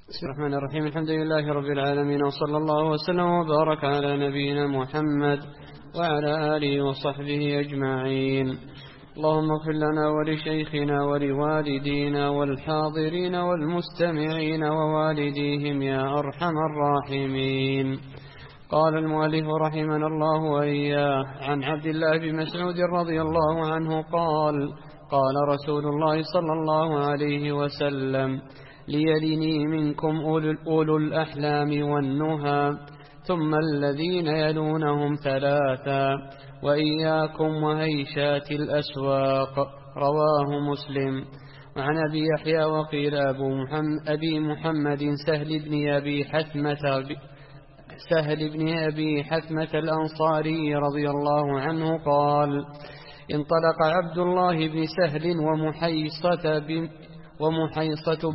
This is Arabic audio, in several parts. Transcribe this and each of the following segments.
بسم الله الرحمن الرحيم. الحمد لله رب العالمين، وصلى الله وسلم وبارك على نبينا محمد وعلى آله وصحبه أجمعين. اللهم اغفر لنا ولشيخنا ولوالدينا والحاضرين والمستمعين ووالديهم يا أرحم الراحمين. قال المؤلف رحمنا الله وإياه: عن عبد الله بن مسعود رضي الله عنه قال: قال رسول الله صلى الله عليه وسلم: ليلني منكم أولو الأحلام والنهى، ثم الذين يلونهم ثلاثا، وإياكم وهيشات الأسواق. رواه مسلم. وعن أبي يحيى وقيل أبي محمد سهل بن أبي حثمة الأنصاري رضي الله عنه قال: انطلق عبد الله بن سهل ومحيصة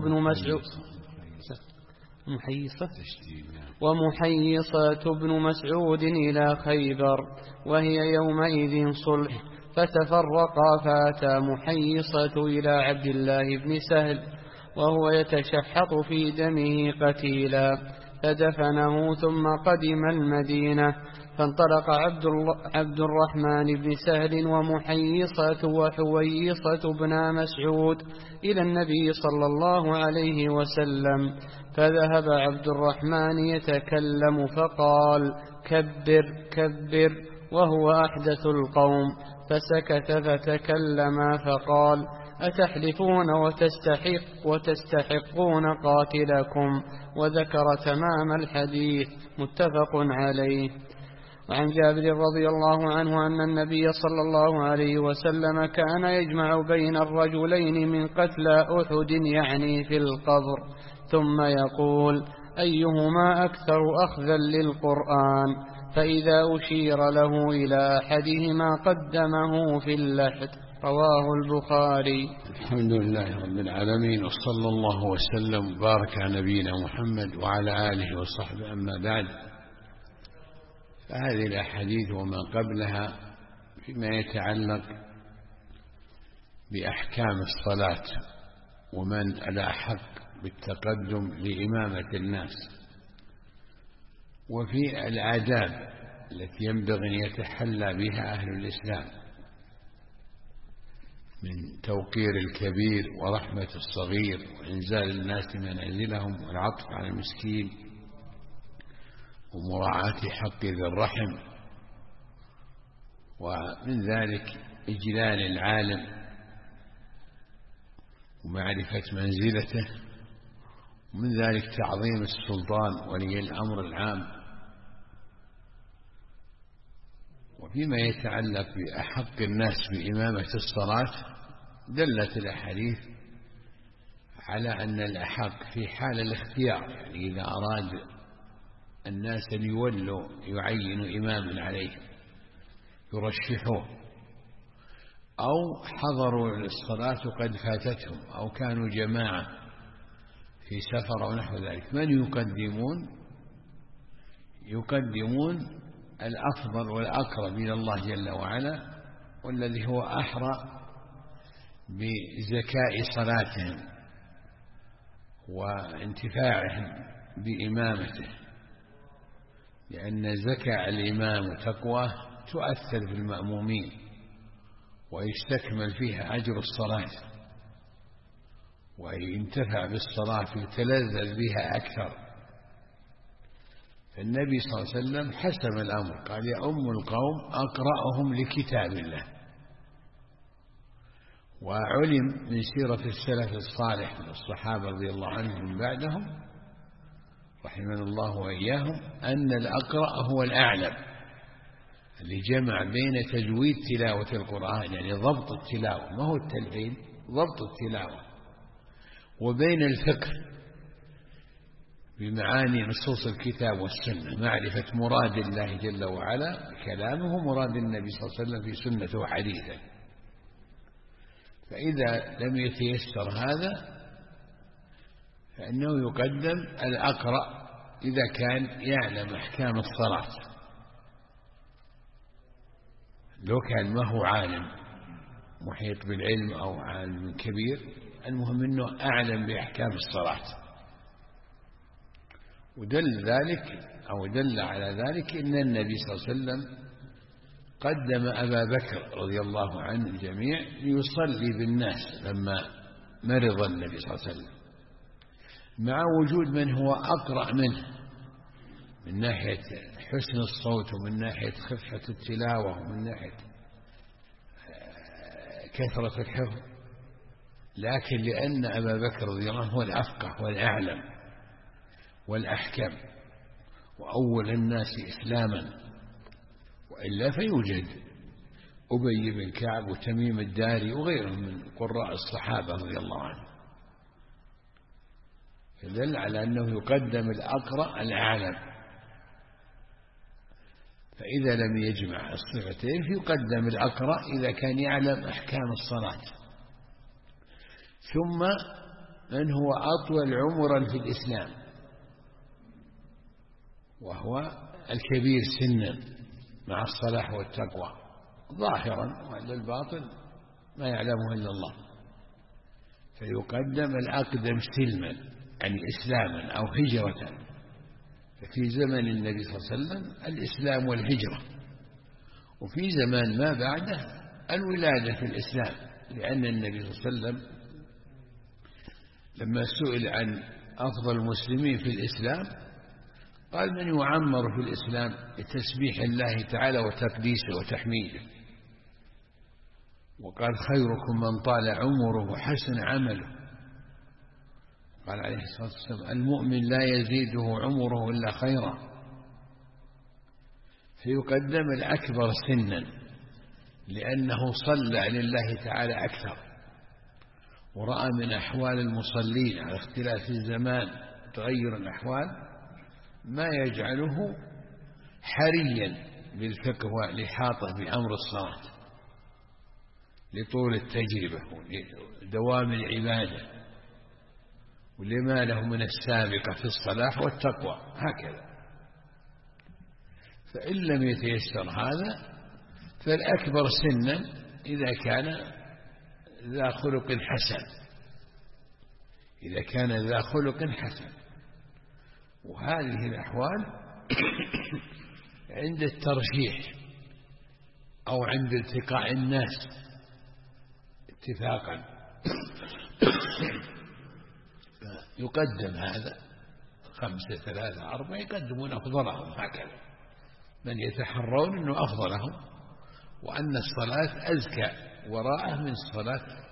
بن مسعود إلى خيبر، وهي يومئذ صلح، فتفرقا، فأتى محيصة إلى عبد الله بن سهل وهو يتشحط في دمه قتيلا، فدفنه، ثم قدم المدينة. فانطلق عبد الرحمن بن سهل ومحيصة وحويصة بن مسعود إلى النبي صلى الله عليه وسلم، فذهب عبد الرحمن يتكلم فقال: كبر كبر، وهو أحدث القوم، فسكت، فتكلما فقال: أتحلفون وتستحقون قاتلكم، وذكر تمام الحديث، متفق عليه. وعن جابر رضي الله عنه أن النبي صلى الله عليه وسلم كان يجمع بين الرجلين من قتلى أحد، يعني في القبر، ثم يقول: أيهما أكثر أخذا للقرآن؟ فإذا أشير له إلى أحدهما قدمه في اللحد. رواه البخاري. الحمد لله رب العالمين، وصلى الله وسلم وبارك على نبينا محمد وعلى آله وصحبه. أما بعد، فهذه الأحاديث وما قبلها فيما يتعلق بأحكام الصلاة ومن الأحق بالتقدم لإمامة الناس، وفي الآداب التي ينبغي أن يتحلى بها أهل الإسلام من توقير الكبير ورحمة الصغير وإنزال الناس منازلهم والعطف على المسكين ومراعاة حق ذي الرحم، ومن ذلك إجلال العالم ومعرفة منزلته، ومن ذلك تعظيم السلطان ولي الأمر العام. وفيما يتعلق بأحق الناس بإمامة الصلاة، دلت الأحاديث على أن الأحق في حال الاختيار، يعني إذا أراد الناس أن يولوا يعينوا إماما عليهم يرشحوه، أو حضروا الصلاة قد فاتتهم، أو كانوا جماعة في سفر أو نحو ذلك، من يقدمون الأفضل والأقرب إلى الله جل وعلا، والذي هو أحرى بزكاء صلاتهم وانتفاعهم بإمامته، لأن زكاء الإمام وتقواه تؤثر في المأمومين ويستكمل فيها أجر الصلاة، وينتفع بالصلاة ويتلذذ بها أكثر. فالنبي صلى الله عليه وسلم حسم الأمر، قال: يؤم القوم أقرأهم لكتاب الله. وعلم من سيرة السلف الصالح من الصحابة رضي الله عنهم من بعدهم رحمنا الله وإياهم أن الأقرأ هو الأعلم، اللي جمع بين تجويد تلاوة القرآن، يعني ضبط التلاوة، ما هو التلحين، ضبط التلاوة، وبين الفقه بمعاني نصوص الكتاب والسنة، معرفة مراد الله جل وعلا بكلامه، مراد النبي صلى الله عليه وسلم في سنته وحديثه. فإذا لم يتيسر هذا فإنه يقدم الأقرأ إذا كان يعلم أحكام الصلاة. لو كان ما هو عالم محيط بالعلم أو عالم كبير، المهم أنه أعلم بأحكام الصلاة. دل على ذلك إن النبي صلى الله عليه وسلم قدم أبا بكر رضي الله عنه الجميع ليصلي بالناس لما مرض النبي صلى الله عليه وسلم، مع وجود من هو أقرأ منه من ناحية حسن الصوت ومن ناحية خفة التلاوة ومن ناحية كثرة الحفظ، لكن لأن أبا بكر رضي الله عنه هو الأفقه والأعلم والأحكم وأول الناس إسلاما، وإلا فيوجد أبي بن كعب وتميم الداري وغيرهم من قراء الصحابة رضي الله عنهم، فدل على أنه يقدم الأقرأ الأعلم، فإذا لم يجمع الصفتين فيقدم الأقرأ إذا كان يعلم أحكام الصلاة. ثم من هو أطول عمرا في الإسلام وهو الكبير سنا مع الصلاح والتقوى ظاهرا، وإلا الباطن ما يعلمه إلا الله، فيقدم الأقدم سلما يعني إسلاما أو هجرة. ففي زمن النبي صلى الله عليه وسلم الإسلام والهجرة، وفي زمان ما بعده الولادة في الإسلام، لأن النبي صلى الله عليه وسلم لما سئل عن أفضل المسلمين في الإسلام قال: من يعمر في الإسلام بتسبيح الله تعالى وتقديسه وتحميده. وقال: خيركم من طال عمره وحسن عمله. قال عليه الصلاة والسلام: المؤمن لا يزيده عمره إلا خيرا. فيقدم الأكبر سنا لأنه صلى لله تعالى أكثر ورأى من أحوال المصلين على اختلاف الزمان تغير الأحوال ما يجعله حريا بالفقه والإحاطة بأمر الصلاة لطول التجربة ودوام العبادة ولما له من السابقة في الصلاح والتقوى هكذا. فإن لم يتيسر هذا فالأكبر سنا إذا كان ذا خلق حسن، إذا كان ذا خلق حسن. وهذه الأحوال عند الترجيح أو عند التقاء الناس اتفاقا يقدم هذا 5 3 4 يقدمون أفضلهم هكذا، من يتحرون أنه أفضلهم وأن الصلاة أزكى وراءه من الصلاة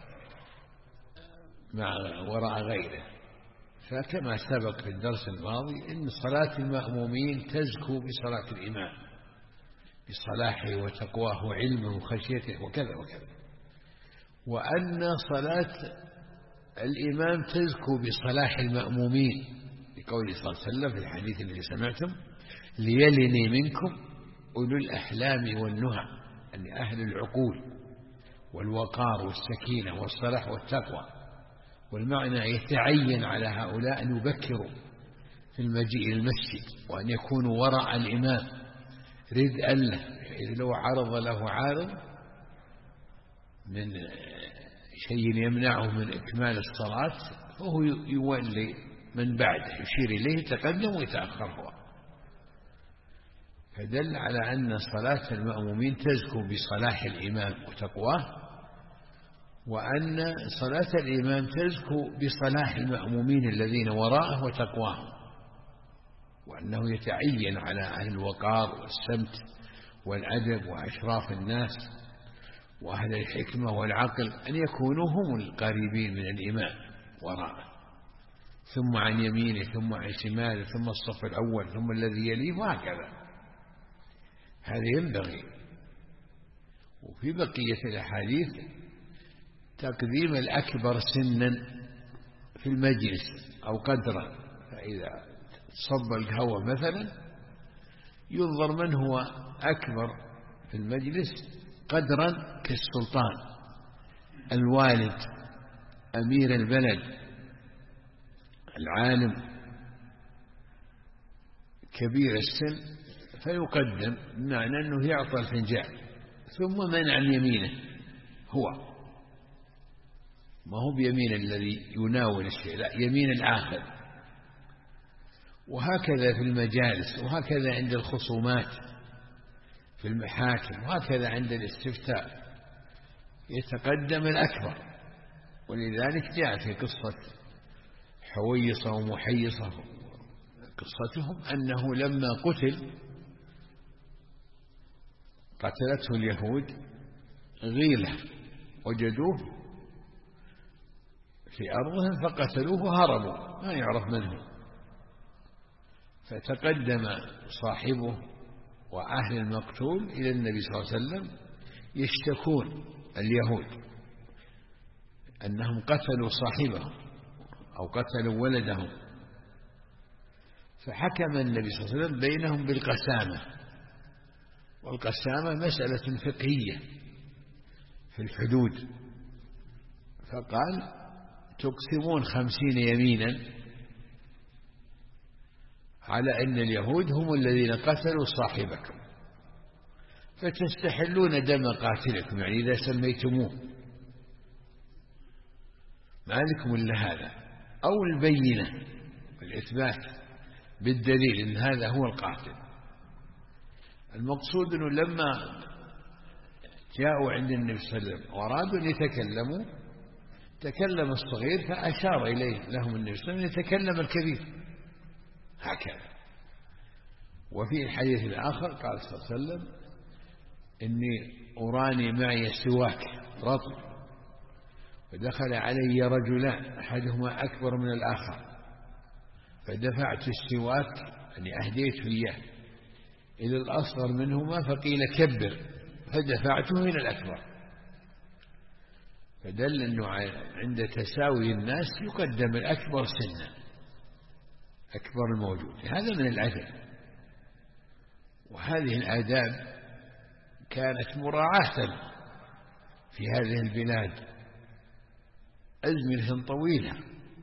مع وراء غيره. فكما سبق في الدرس الماضي أن صلاة المأمومين تزكو بصلاة الإمام بصلاحه وتقواه وعلمه وخشيته وكذا وكذا، وأن صلاة الإمام تزكو بصلاح المأمومين لقوله صلى الله عليه وسلم في الحديث الذي سمعتم: ليلني منكم أولو الأحلام والنهى، أن أهل العقول والوقار والسكينة والصلاح والتقوى. والمعنى يتعين على هؤلاء أن يبكروا في المجيء المسجد وأن يكونوا وراء الإمام ردءا له، إذ لو عرض له عارض من شيء يمنعه من إكمال الصلاة فهو يولي من بعده يشير إليه يتقدم ويتأخر هو. فدل على أن صلاة المأمومين تزكو بصلاح الإمام وتقواه، وأن صلاة الإمام تزكو بصلاح المأمومين الذين وراءه وتقواهم، وأنه يتعين على أهل الوقار والسمت والأدب وأشراف الناس وأهل الحكمة والعقل أن يكونوا هم القريبين من الإمام وراءه، ثم عن يمينه ثم عن شماله ثم الصف الأول ثم الذي يليه وهكذا. هذا ينبغي. وفي بقية الأحاديث تقديم الأكبر سنا في المجلس أو قدرا، فإذا صب القهوة مثلا ينظر من هو أكبر في المجلس قدرا كالسلطان الوالد أمير البلد العالم كبير السن، فيقدم بمعنى أنه يعطى الفنجان. ثم من عن يمينه هو، ما هو بيمين الذي يناول الشيء، لا، يمين الآخر. وهكذا في المجالس، وهكذا عند الخصومات في المحاكم، وهكذا عند الاستفتاء يتقدم الأكبر. ولذلك جاء في قصة حويصة ومحيصة قصتهم أنه لما قتلته اليهود غيلة وجدوه في أرضهم فقتلوه وهربوا ما يعرف من هو، فتقدم صاحبه وأهل المقتول إلى النبي صلى الله عليه وسلم يشتكون اليهود أنهم قتلوا صاحبه أو قتلوا ولدهم، فحكم النبي صلى الله عليه وسلم بينهم بالقسامة، والقسامة مسألة فقهية في الحدود، فقال تقسمون 50 يمينا على أن اليهود هم الذين قتلوا صاحبكم، فتستحلون دم قاتلكم، يعني إذا سميتموه ما لكم إلا هذا، أو البينة والإثبات بالدليل أن هذا هو القاتل. المقصود أنه لما جاءوا عند النبي صلى الله عليه وسلم وأرادوا أن يتكلموا تكلم الصغير فأشار إليه لهم النبي صلى الله عليه وسلم يتكلم الكبير هكذا. وفي الحديث الآخر قال صلى الله عليه وسلم إني أراني معي سواك رطب، فدخل علي رجلان أحدهما أكبر من الآخر فدفعت السواك يعني أهديته إياه إلى الأصغر منهما فقيل كبر فدفعته إلى الأكبر، فدل أنه عند تساوي الناس يقدم الأكبر سنا، أكبر الموجود، هذا من الأدب. وهذه الآداب كانت مراعاة في هذه البلاد أزمنة طويلة،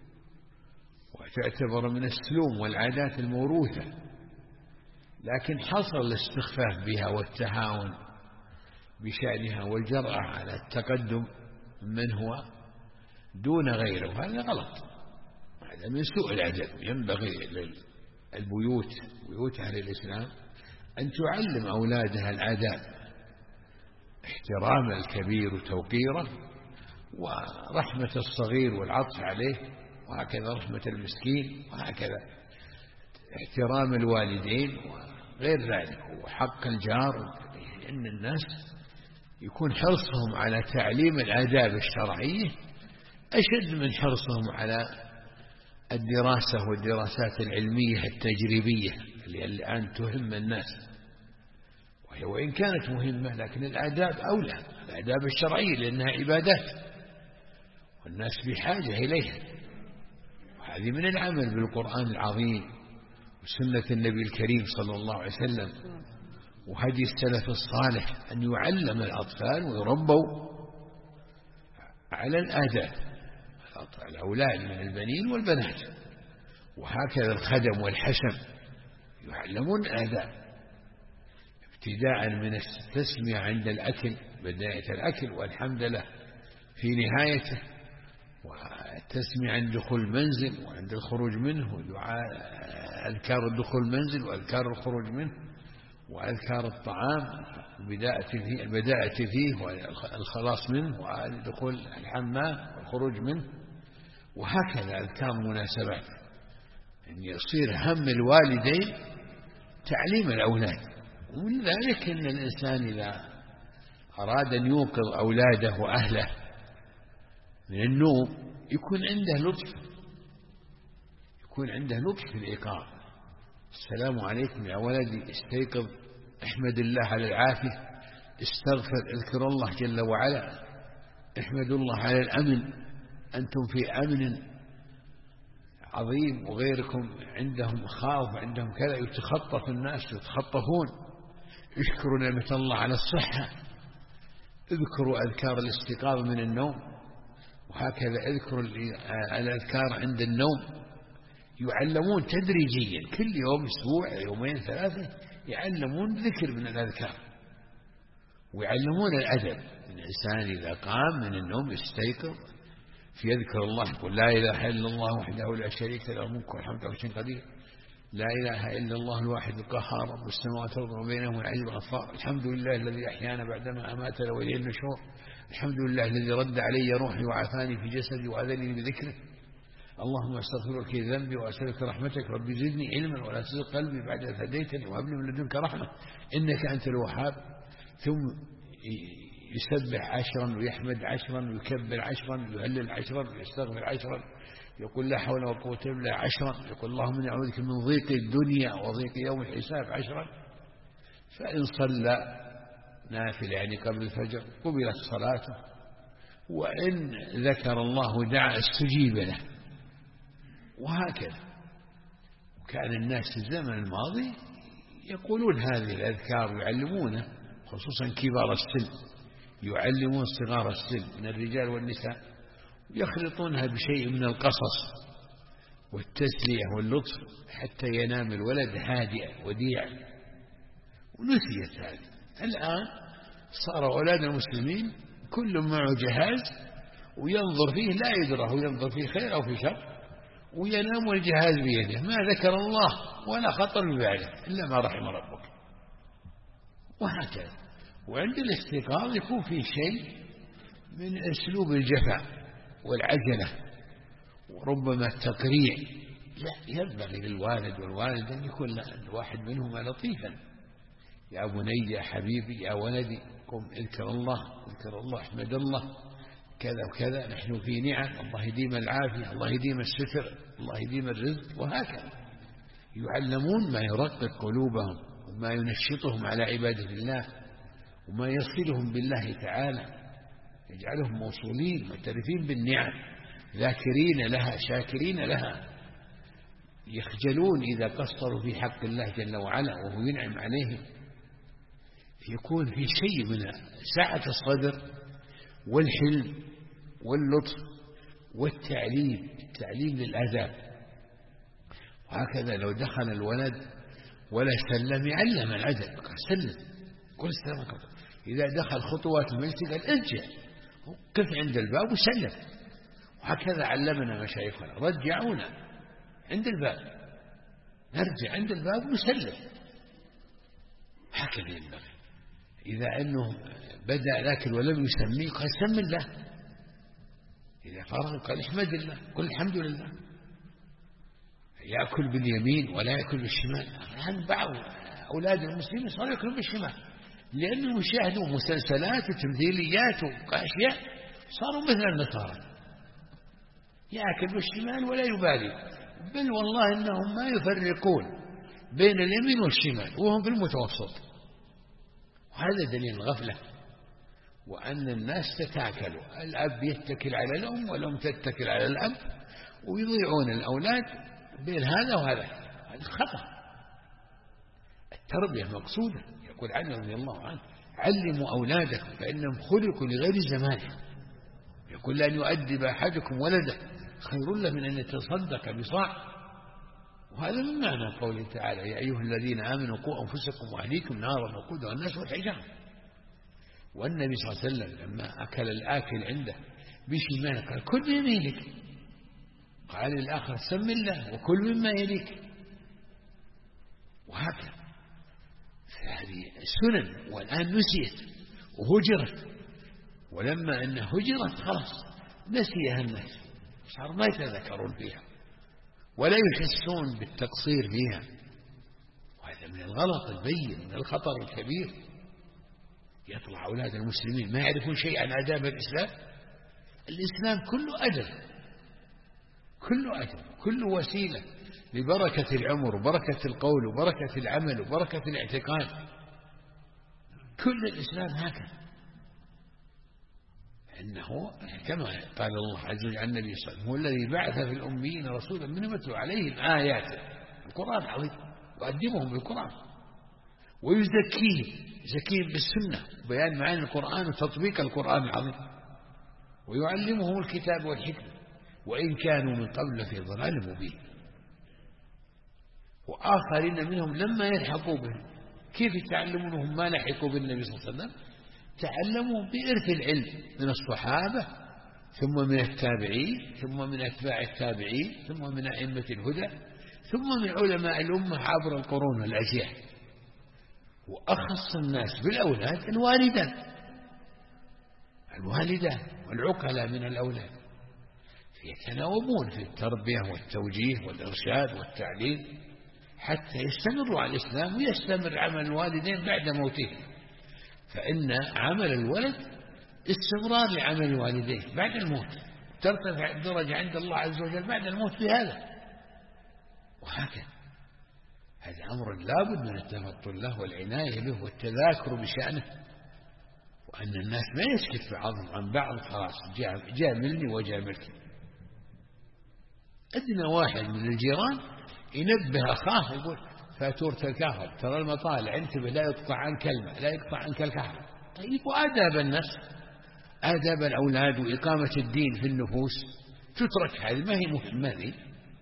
وتعتبر من السلوم والعادات الموروثة، لكن حصل الاستخفاف بها والتهاون بشأنها والجرأة على التقدم من هو دون غيره، هذا غلط، هذا من سوء الأدب. ينبغي للبيوت بيوت أهل الإسلام أن تعلم أولادها الآداب، احترام الكبير وتوقيره، ورحمة الصغير والعطف عليه، وهكذا رحمة المسكين، وهكذا احترام الوالدين وغير ذلك، وحق الجار. لأن الناس يكون حرصهم على تعليم الآداب الشرعية أشد من حرصهم على الدراسة والدراسات العلمية التجريبية اللي الآن تهم الناس، وهي وإن كانت مهمة لكن الآداب أولى، الآداب الشرعية لأنها عبادات والناس بحاجة إليها، وهذه من العمل بالقرآن العظيم وسنة النبي الكريم صلى الله عليه وسلم وهدي السلف الصالح أن يعلم الأطفال ويربوا على الآداب، الأولاد من البنين والبنات، وهكذا الخدم والحشم يعلمون الآداب، ابتداء من التسمية عند الأكل، بداية الأكل والحمد لله في نهايته، والتسمية عند دخول المنزل وعند الخروج منه، ودعاء أذكار الدخول المنزل وأذكار الخروج منه، وأذكار الطعام البداءة فيه والخلاص منه، ودخول الحمام والخروج منه، وهكذا أذكار المناسبات، أن يصير هم الوالدين تعليم الأولاد. ومن ذلك أن الإنسان إذا أراد أن يوقظ أولاده وأهله من النوم يكون عنده لطف في الإيقاظ. السلام عليكم يا ولدي، استيقظ، احمد الله على العافية، استغفر، اذكر الله جل وعلا، احمد الله على الأمن، أنتم في أمن عظيم وغيركم عندهم خاف، عندهم كذا، يتخطف الناس يتخطفون، اشكروا نعمة الله على الصحة، اذكروا أذكار الاستيقاظ من النوم، وهكذا اذكروا الأذكار عند النوم. يعلمون تدريجيا كل يوم، أسبوع، يومين، ثلاثة، يعلمون ذكر من الأذكار، ويعلمون الأدب. الإنسان إذا قام من النوم يستيقظ في يذكر الله، يقول لا إله إلا الله وحده لا شريك له، الملك والحمد لله كل شيء قدير، لا إله إلا الله الواحد القهار رب السماوات والأرض وبينهما العزيز الغفار، الحمد لله الذي أحيانا بعدما أماتنا وإليه النشور، الحمد لله الذي رد علي روحي وعافاني في جسدي وأذنني بذكره، اللهم استغفرك ذنبي وأسألك رحمتك، ربي زدني علما ولا تزغ قلبي بعد إذ هديتني وهب لي من لدنك رحمة إنك أنت الوهاب. ثم يسبح 10 ويحمد 10 ويكبر 10 ويهلل 10 ويستغفر 10، يقول لا حول ولا قوة إلا بالله 10، يقول اللهم إني أعوذ بك من ضيق الدنيا وضيق يوم الحساب 10. فإن صلى نافل يعني قبل الفجر قبلت صلاته، وإن ذكر الله ودعا استجيب له، وهكذا. وكان الناس في الزمن الماضي يقولون هذه الأذكار ويعلمونه، خصوصا كبار السن يعلمون صغار السن من الرجال والنساء، ويخلطونها بشيء من القصص والتسلية واللطف حتى ينام الولد هادئا وديعا. ونسيت هذه. الآن صار أولاد المسلمين كل معه جهاز وينظر فيه لا يدره، ينظر فيه خير أو في شر، وينام والجهاز بيده، ما ذكر الله ولا خطر بباله إلا ما رحم ربك، وهكذا. وعند الاستيقاظ يكون في شيء من أسلوب الجفاء والعجلة وربما التقريع. لا، ينبغي للوالد والوالدة أن يكون الواحد منهما لطيفا، يا بني يا حبيبي يا ولدي قم اذكر الله اذكر الله احمد الله كذا وكذا، نحن في نعم، الله يديم العافية، الله يديم الستر، الله يديم الرزق، وهكذا. يعلمون ما يرقق قلوبهم وما ينشطهم على عبادة الله وما يصلهم بالله تعالى، يجعلهم موصولين معترفين بالنعم ذاكرين لها شاكرين لها، يخجلون إذا قصروا في حق الله جل وعلا وهو ينعم عليهم. يكون في شيء من سعة الصدر والحلم واللطف والتعليم للآداب. وهكذا لو دخل الولد ولا سلم يعلم الأدب، سلم كل السلام عليكم. إذا دخل خطوات المجلس قال ارجع، قف عند الباب وسلم. وهكذا علمنا مشايخنا، رجعونا عند الباب، نرجع عند الباب ونسلم، هكذا ينبغي. إذا أنه بدأ لكن ولم يسميه قال سم الله، إذا فرغ قال احمد الله، قل الحمد لله. يأكل باليمين ولا يأكل بالشمال. الآن بعض أولاد المسلمين صاروا يأكلون بالشمال لأنهم يشاهدوا مسلسلات وتمثيليات وأشياء، صاروا مثل النصارى، يأكل بالشمال ولا يبالي، بل والله إنهم ما يفرقون بين اليمين والشمال وهم في المتوسط. وهذا دليل الغفلة، وأن الناس تتاكل، الأب يتكل على الأم والأم تتكل على الأب، ويضيعون الأولاد بين هذا وهذا. هذا خطأ. التربية مقصودة. يقول علي رضي الله عنه علموا أولادكم فإنهم خلقوا لغير زمانهم. يقول لأن يؤدب أحدكم ولده خير له من أن يتصدق بصاع. وهذا من معنى قوله تعالى يا أيها الذين آمنوا قوا أنفسكم وأهليكم نارا وقودها الناس والحجارة. والنبي صلى الله عليه وسلم لما أكل الآكل عنده بشماله قال كل بيمينك، قال للآخر سم الله وكل مما يليك، وهكذا. فهذه سنن والآن نسيت وهجرت، ولما أنها هجرت خلاص نسيها الناس، صار ما يتذكرون فيها ولا يحسون بالتقصير فيها. وهذا من الغلط البين، من الخطر الكبير. يطلع أولاد المسلمين ما يعرفون شيء عن آداب الإسلام. الإسلام كله أدب، كله أدب، كله وسيلة لبركة العمر وبركة القول وبركة العمل وبركة الاعتقاد. كل الإسلام هكذا، إنه كما قال الله عز وجل عن النبي صلى الله عليه وسلم هو الذي بعث في الأميين رسولا منهم يتلو عليهم آياته، القرآن عظيم، ويؤدبهم بالقرآن ويزكيهم، يزكيهم بالسنة وبيان معاني القرآن وتطبيق القرآن العظيم، ويعلمهم الكتاب والحكمة وإن كانوا من قبل في ضلال مبين. وآخرين منهم لما يلحقوا بهم كيف يتعلمونهم ما لحقوا بالنبي صلى الله عليه وسلم؟ تعلموا بإرث العلم من الصحابة ثم من التابعين ثم من أتباع التابعين ثم من أئمة الهدى ثم من علماء الأمة عبر القرون والأجيال. وأخص الناس بالأولاد الوالدان والعقلاء من الأولاد، يتناوبون في التربية والتوجيه والإرشاد والتعليم حتى يستمروا على الإسلام ويستمر عمل الوالدين بعد موتهم. فإن عمل الولد استمرار لعمل الوالدين بعد الموت، ترتفع الدرجة عند الله عز وجل بعد الموت بهذا. وهكذا هذا أمر لابد من التفطن له والعناية به والتذاكر بشأنه، وأن الناس ما يسكت بعضهم عن بعض، خلاص جاء مني وجاء منك. أدنى واحد من الجيران ينبه أخاه يقول فاتورة الكهرباء ترى المطالع انتبه لا يقطع عن كلمة، لا يقطع عنك الكهرباء. طيب وآداب الناس، آداب الأولاد وإقامة الدين في النفوس تترك، هذه ما هي مهمة ذي.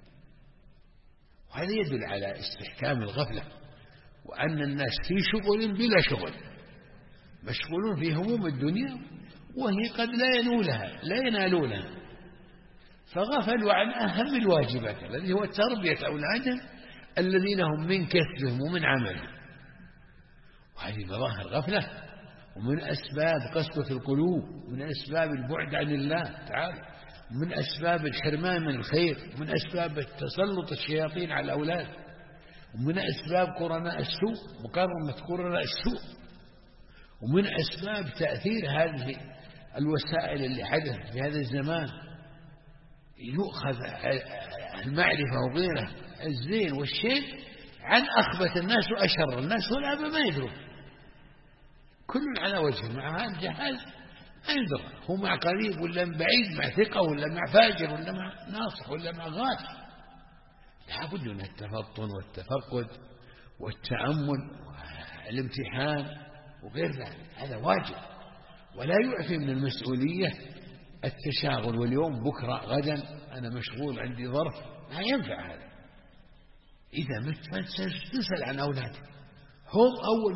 وهذا يدل على استحكام الغفلة، وأن الناس في شغل بلا شغل، مشغولون في هموم الدنيا وهي قد لا ينالونها، فغفلوا عن أهم الواجبات الذي هو تربية أولادهم الذين هم من كسبهم ومن عملهم. وهذه مظاهر غفلة، ومن أسباب قسوة القلوب، من أسباب البعد عن الله تعالى، من أسباب الحرمان من الخير، من أسباب تسلط الشياطين على الأولاد، ومن أسباب قرناء السوء، مقارنة قرناء السوء، ومن أسباب تأثير هذه الوسائل اللي حدث في هذا الزمان. يؤخذ المعرفة وغيره الزين والشيء عن أخبث الناس وأشر الناس والأبا ما يدرون، كل على وجهه، مع هذا الجهاز ما يدرى هو مع قريب ولا من بعيد، مع ثقة ولا مع فاجر ولا مع ناصح ولا مع غاش. لابد من التفطن والتفقد والتأمل والامتحان وغير ذلك، هذا واجب. ولا يعفي من المسؤولية التشاغل، واليوم بكرة غدا أنا مشغول عندي ظرف، لا ينفع هذا. إذا مت تسأل عن أولادك، هم أول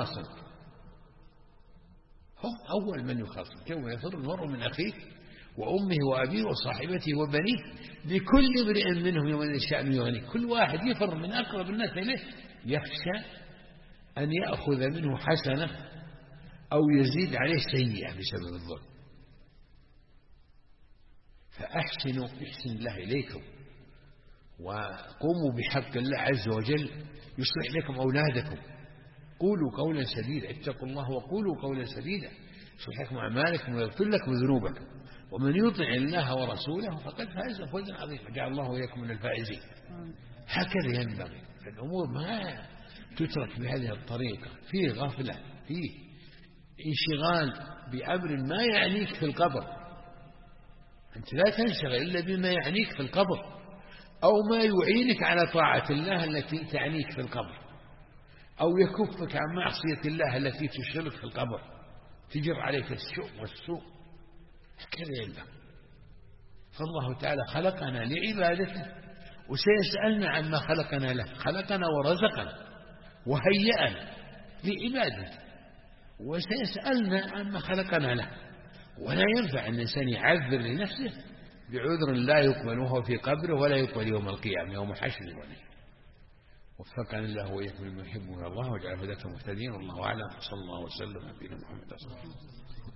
من يخاصم يوم يفر المرء من أخيه وأمه وأبيه وصاحبته وبنيه لكل امرئ منهم يوم شأن يغنيه. كل واحد يفر من أقرب الناس إليه، يخشى أن يأخذ منه حسنة أو يزيد عليه سيئة بسبب الظلم. فأحسنوا يحسن الله إليكم، وقوموا بحق الله عز وجل يصلح لكم أولادكم. قولوا قولا سديدا، اتقوا الله وقولوا قولا سديدا يصلح لكم أعمالكم ويغفر لكم ذنوبكم، ومن يطع الله ورسوله فقد فاز فوزا عظيما، جعل الله وإياكم من الفائزين. هكذا ينبغي. الأمور ما تترك بهذه الطريقة، فيه غفلة، فيه انشغال بأمر ما يعنيك في القبر. أنت لا تنشغل إلا بما يعنيك في القبر، أو ما يعينك على طاعة الله التي تعنيك في القبر، أو يكفك عن معصية الله التي تشغلك في القبر، تجر عليك السوء والسوء. هكذا ينبغي. فالله تعالى خلقنا لعبادته، وسيسألنا عما خلقنا له. خلقنا ورزقنا وهيأنا لعبادته، وسيسألنا عما خلقنا له. ولا ينفع أن الإنسان يعذر لنفسه بعذر لا يقبل وهو في قبره، ولا يقبل يوم القيامة يوم حشر الولي. وفقنا الله وإياكم لما يحب من الله، وجعل هداة مهتدين. والله أعلم. صلى الله وسلم على نبينا محمد.